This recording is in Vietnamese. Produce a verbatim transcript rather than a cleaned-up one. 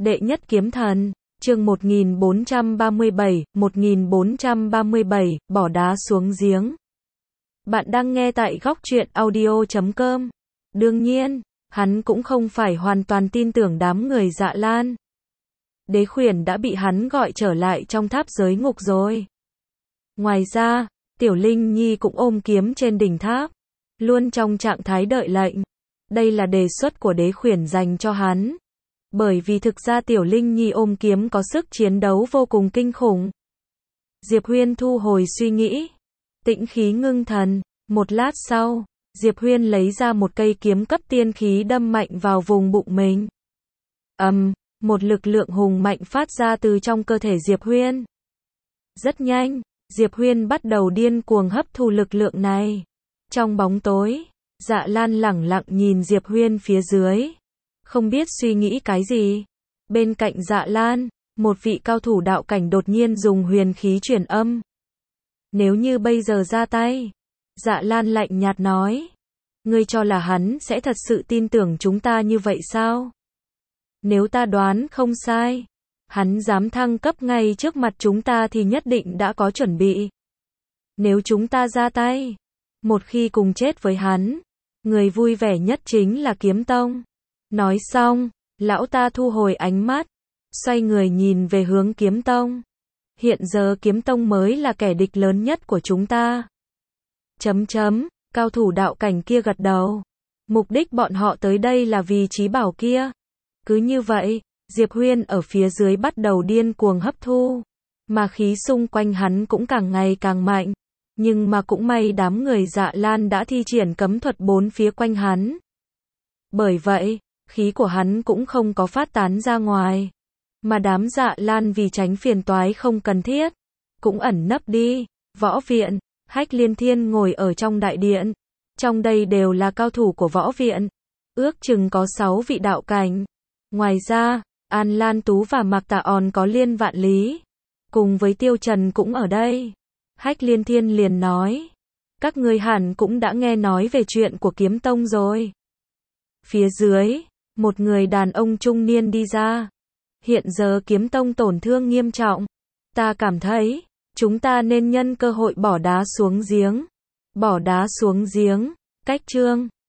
Đệ nhất kiếm thần, chương một nghìn bốn trăm ba mươi bảy, một nghìn bốn trăm ba mươi bảy, bỏ đá xuống giếng. Bạn đang nghe tại góc truyện audio chấm com. Đương nhiên, hắn cũng không phải hoàn toàn tin tưởng đám người Dạ Lan. Đế Khuyển đã bị hắn gọi trở lại trong tháp giới ngục rồi. Ngoài ra, Tiểu Linh Nhi cũng ôm kiếm trên đỉnh tháp, luôn trong trạng thái đợi lệnh. Đây là đề xuất của Đế Khuyển dành cho hắn. Bởi vì thực ra Tiểu Linh Nhi ôm kiếm có sức chiến đấu vô cùng kinh khủng. Diệp Huyên thu hồi suy nghĩ, tĩnh khí ngưng thần. Một lát sau, Diệp Huyên lấy ra một cây kiếm cấp tiên khí đâm mạnh vào vùng bụng mình. Ầm, um, một lực lượng hùng mạnh phát ra từ trong cơ thể Diệp Huyên. Rất nhanh, Diệp Huyên bắt đầu điên cuồng hấp thu lực lượng này. Trong bóng tối, Dạ Lan lẳng lặng nhìn Diệp Huyên phía dưới, không biết suy nghĩ cái gì. Bên cạnh Dạ Lan, một vị cao thủ đạo cảnh đột nhiên dùng huyền khí truyền âm. Nếu như bây giờ ra tay, Dạ Lan lạnh nhạt nói, ngươi cho là hắn sẽ thật sự tin tưởng chúng ta như vậy sao? Nếu ta đoán không sai, hắn dám thăng cấp ngay trước mặt chúng ta thì nhất định đã có chuẩn bị. Nếu chúng ta ra tay, một khi cùng chết với hắn, người vui vẻ nhất chính là Kiếm Tông. Nói xong, lão ta thu hồi ánh mắt, xoay người nhìn về hướng Kiếm Tông. Hiện giờ Kiếm Tông mới là kẻ địch lớn nhất của chúng ta. Chấm chấm, cao thủ đạo cảnh kia gật đầu. Mục đích bọn họ tới đây là vì trí bảo kia. Cứ như vậy, Diệp Huyên ở phía dưới bắt đầu điên cuồng hấp thu. Mà khí xung quanh hắn cũng càng ngày càng mạnh. Nhưng mà cũng may đám người Dạ Lan đã thi triển cấm thuật bốn phía quanh hắn. Bởi vậy, khí của hắn cũng không có phát tán ra ngoài. Mà đám Dạ Lan vì tránh phiền toái không cần thiết, cũng ẩn nấp đi. Võ viện, Hách Liên Thiên ngồi ở trong đại điện. Trong đây đều là cao thủ của võ viện. Ước chừng có sáu vị đạo cảnh. Ngoài ra, An Lan Tú và Mạc Tạ On có Liên Vạn Lý. Cùng với Tiêu Trần cũng ở đây. Hách Liên Thiên liền nói, các ngươi hẳn cũng đã nghe nói về chuyện của Kiếm Tông rồi. Phía dưới, một người đàn ông trung niên đi ra. Hiện giờ Kiếm Tông tổn thương nghiêm trọng. Ta cảm thấy, chúng ta nên nhân cơ hội bỏ đá xuống giếng. Bỏ đá xuống giếng, cách chương.